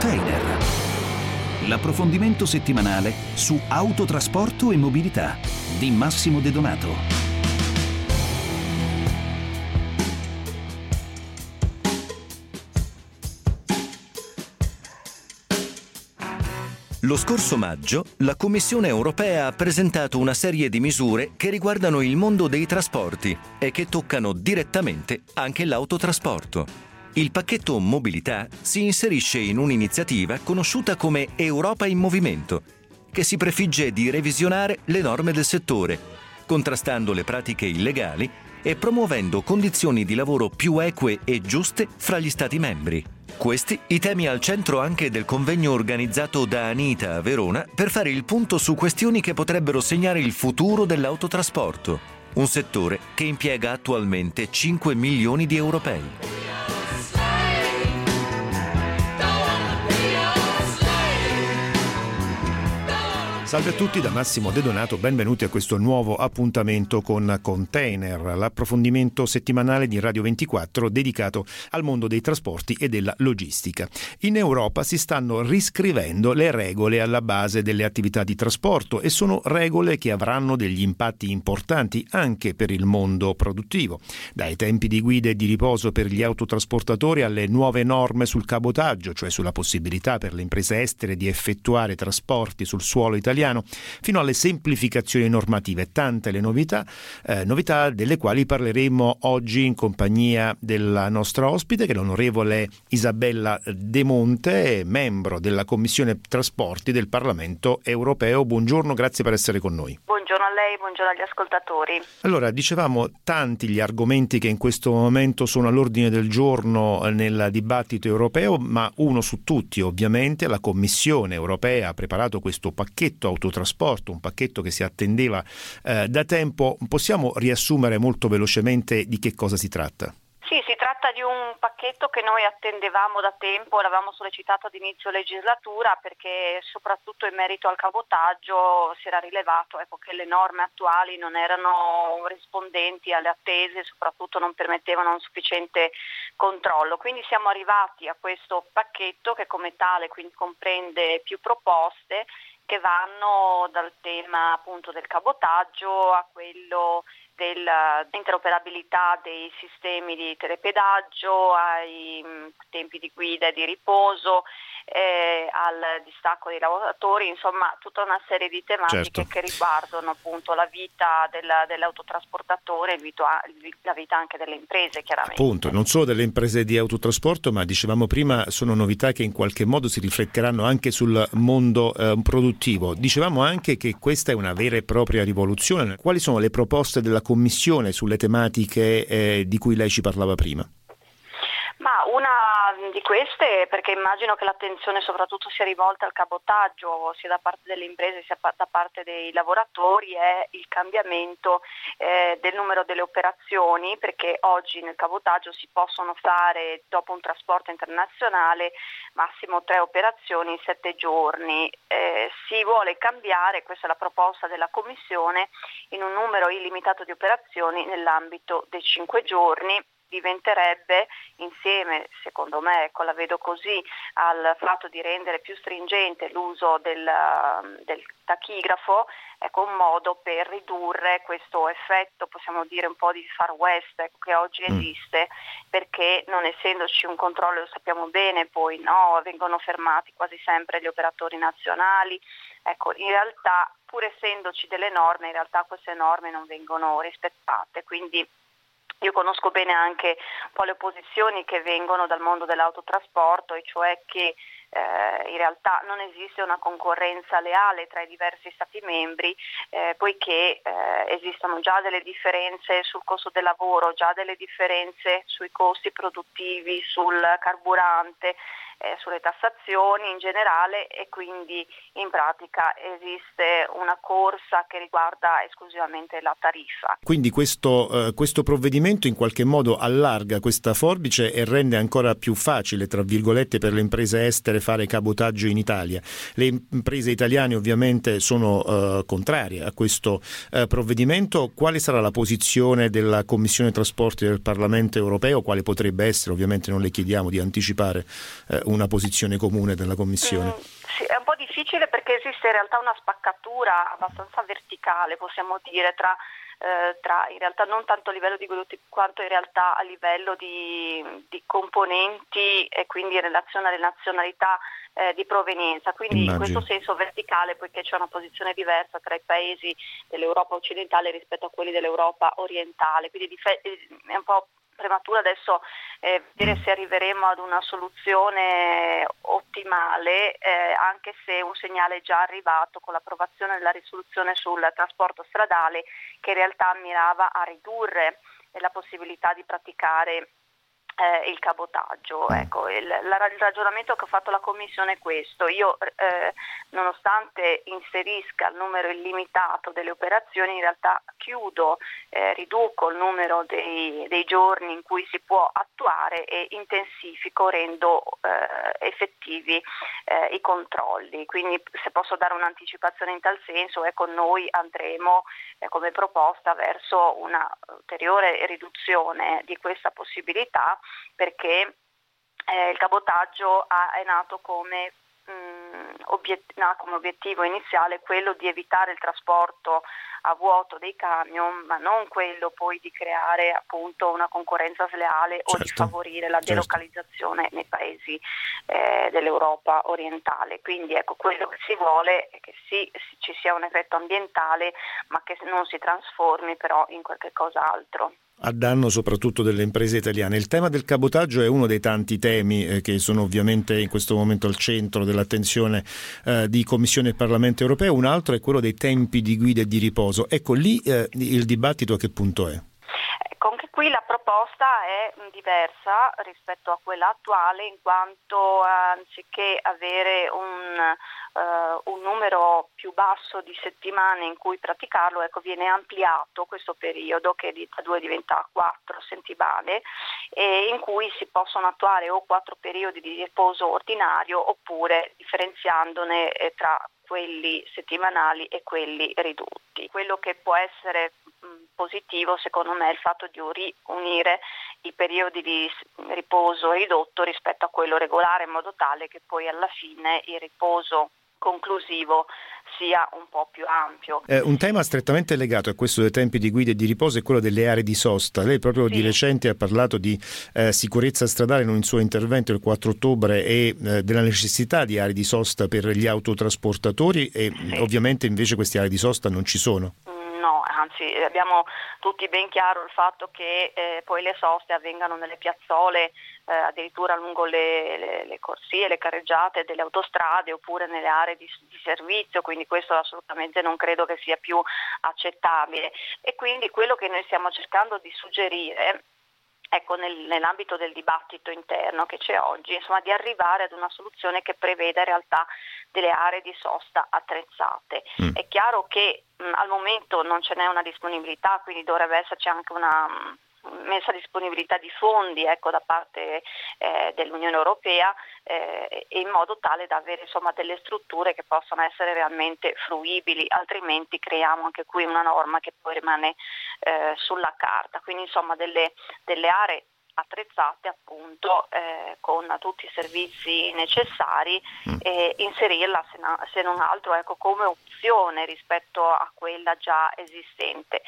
Container. L'approfondimento settimanale su autotrasporto e mobilità di Massimo De Donato. Lo scorso maggio, la Commissione europea ha presentato una serie di misure che riguardano il mondo dei trasporti e che toccano direttamente anche l'autotrasporto. Il pacchetto mobilità si inserisce in un'iniziativa conosciuta come Europa in Movimento, che si prefigge di revisionare le norme del settore, contrastando le pratiche illegali e promuovendo condizioni di lavoro più eque e giuste fra gli Stati membri. Questi i temi al centro anche del convegno organizzato da Anita a Verona per fare il punto su questioni che potrebbero segnare il futuro dell'autotrasporto, un settore che impiega attualmente 5 milioni di europei. Salve a tutti da Massimo De Donato, benvenuti a questo nuovo appuntamento con Container, l'approfondimento settimanale di Radio 24 dedicato al mondo dei trasporti e della logistica. In Europa si stanno riscrivendo le regole alla base delle attività di trasporto e sono regole che avranno degli impatti importanti anche per il mondo produttivo. Dai tempi di guida e di riposo per gli autotrasportatori alle nuove norme sul cabotaggio, cioè sulla possibilità per le imprese estere di effettuare trasporti sul suolo italiano, fino alle semplificazioni normative, tante le novità delle quali parleremo oggi in compagnia della nostra ospite, che è l'onorevole Isabella De Monte, membro della Commissione Trasporti del Parlamento Europeo. Buongiorno, grazie per essere con noi. Buongiorno a lei, buongiorno agli ascoltatori. Allora, dicevamo, tanti gli argomenti che in questo momento sono all'ordine del giorno nel dibattito europeo, ma uno su tutti, ovviamente, la Commissione Europea ha preparato questo pacchetto autotrasporto, un pacchetto che si attendeva da tempo. Possiamo riassumere molto velocemente di che cosa si tratta? Sì, si tratta di un pacchetto che noi attendevamo da tempo, l'avevamo sollecitato ad inizio legislatura perché soprattutto in merito al cabotaggio si era rilevato che le norme attuali non erano rispondenti alle attese, soprattutto non permettevano un sufficiente controllo. Quindi siamo arrivati a questo pacchetto che come tale quindi comprende più proposte che vanno dal tema appunto del cabotaggio a quello dell'interoperabilità dei sistemi di telepedaggio, ai tempi di guida e di riposo, al distacco dei lavoratori, insomma tutta una serie di tematiche che riguardano appunto la vita dell'autotrasportatore e la vita anche delle imprese, chiaramente. Appunto, non solo delle imprese di autotrasporto, ma dicevamo prima sono novità che in qualche modo si rifletteranno anche sul mondo produttivo. Dicevamo anche che questa è una vera e propria rivoluzione. Quali sono le proposte della Commissione sulle tematiche di cui lei ci parlava prima? Ma una di queste, perché immagino che l'attenzione soprattutto sia rivolta al cabotaggio sia da parte delle imprese sia da parte dei lavoratori, è il cambiamento del numero delle operazioni, perché oggi nel cabotaggio si possono fare, dopo un trasporto internazionale, massimo 3 operazioni in 7 giorni. Si vuole cambiare, questa è la proposta della Commissione, in un numero illimitato di operazioni nell'ambito dei 5 giorni. Diventerebbe, insieme, secondo me, la vedo così, al fatto di rendere più stringente l'uso del tachigrafo, un modo per ridurre questo effetto, possiamo dire un po' di Far West che oggi esiste, perché non essendoci un controllo, lo sappiamo bene, poi vengono fermati quasi sempre gli operatori nazionali. In realtà, pur essendoci delle norme, in realtà queste norme non vengono rispettate, quindi io conosco bene anche un po' le opposizioni che vengono dal mondo dell'autotrasporto, e cioè che in realtà non esiste una concorrenza leale tra i diversi Stati membri, poiché esistono già delle differenze sul costo del lavoro, già delle differenze sui costi produttivi, sul carburante, sulle tassazioni in generale, e quindi in pratica esiste una corsa che riguarda esclusivamente la tariffa. Quindi questo provvedimento in qualche modo allarga questa forbice e rende ancora più facile, tra virgolette, per le imprese estere fare cabotaggio in Italia. Le imprese italiane ovviamente sono contrarie a questo provvedimento. Quale sarà la posizione della Commissione Trasporti del Parlamento europeo? Quale potrebbe essere? Ovviamente non le chiediamo di anticipare una posizione comune della Commissione. Sì, è un po' difficile perché esiste in realtà una spaccatura abbastanza verticale, possiamo dire, tra in realtà non tanto a livello di gruppi quanto in realtà a livello di componenti e quindi in relazione alle nazionalità di provenienza, quindi Immagino. in questo senso verticale, poiché c'è una posizione diversa tra i paesi dell'Europa occidentale rispetto a quelli dell'Europa orientale, quindi è un po' prematuro adesso vedere se arriveremo ad una soluzione ottimale, anche se un segnale è già arrivato con l'approvazione della risoluzione sul trasporto stradale, che in realtà mirava a ridurre la possibilità di praticare il cabotaggio. Ecco, il ragionamento che ha fatto la Commissione è questo. Io nonostante inserisca il numero illimitato delle operazioni, in realtà riduco il numero dei giorni in cui si può attuare e intensifico, rendo effettivi i controlli. Quindi, se posso dare un'anticipazione in tal senso, ecco, noi andremo come proposta verso una ulteriore riduzione di questa possibilità, perché il cabotaggio è nato come obiettivo iniziale quello di evitare il trasporto a vuoto dei camion, ma non quello poi di creare appunto una concorrenza sleale o di favorire la delocalizzazione nei paesi dell'Europa orientale. Quindi ecco, quello che si vuole è che sì, ci sia un effetto ambientale, ma che non si trasformi però in qualche cos'altro. A danno soprattutto delle imprese italiane. Il tema del cabotaggio è uno dei tanti temi che sono ovviamente in questo momento al centro dell'attenzione di Commissione e Parlamento europeo. Un altro è quello dei tempi di guida e di riposo. Ecco, lì il dibattito a che punto è? Ecco, anche qui la proposta è diversa rispetto a quella attuale, in quanto anziché avere un numero più basso di settimane in cui praticarlo, ecco, viene ampliato questo periodo, che da 2 diventa 4 settimane, e in cui si possono attuare o 4 periodi di riposo ordinario oppure differenziandone tra quelli settimanali e quelli ridotti. Quello che può essere positivo secondo me è il fatto di unire i periodi di riposo ridotto rispetto a quello regolare, in modo tale che poi alla fine il riposo conclusivo sia un po' più ampio. Un tema strettamente legato a questo dei tempi di guida e di riposo è quello delle aree di sosta. Lei proprio di recente ha parlato di sicurezza stradale in un suo intervento il 4 ottobre e della necessità di aree di sosta per gli autotrasportatori e ovviamente invece queste aree di sosta non ci sono. No, anzi abbiamo tutti ben chiaro il fatto che poi le soste avvengano nelle piazzole, addirittura lungo le corsie, le carreggiate delle autostrade oppure nelle aree di servizio, quindi questo assolutamente non credo che sia più accettabile. E quindi quello che noi stiamo cercando di suggerire, ecco, nell'ambito del dibattito interno che c'è oggi, insomma, di arrivare ad una soluzione che preveda in realtà delle aree di sosta attrezzate. È chiaro che al momento non ce n'è una disponibilità, quindi dovrebbe esserci anche una messa a disponibilità di fondi, ecco, da parte dell'Unione Europea, in modo tale da avere insomma delle strutture che possano essere realmente fruibili, altrimenti creiamo anche qui una norma che poi rimane sulla carta. Quindi insomma delle aree attrezzate appunto con tutti i servizi necessari, e inserirla se non altro, ecco, come opzione rispetto a quella già esistente.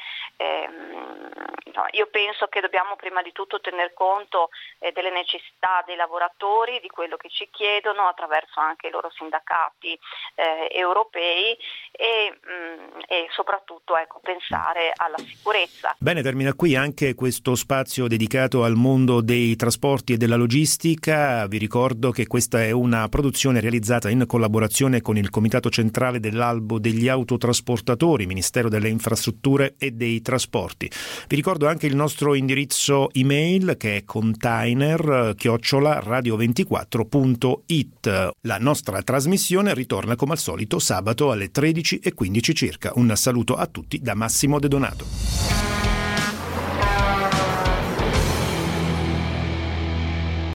Io penso che dobbiamo prima di tutto tener conto delle necessità dei lavoratori, di quello che ci chiedono attraverso anche i loro sindacati europei e soprattutto, ecco, pensare alla sicurezza. Bene, termina qui anche questo spazio dedicato al mondo dei trasporti e della logistica. Vi ricordo che questa è una produzione realizzata in collaborazione con il Comitato Centrale dell'Albo degli Autotrasportatori, Ministero delle Infrastrutture e dei Trasporti. Vi ricordo anche il nostro indirizzo email, che è container@radio24.it. La nostra trasmissione ritorna come al solito sabato alle 13:15 circa. Un saluto a tutti da Massimo De Donato.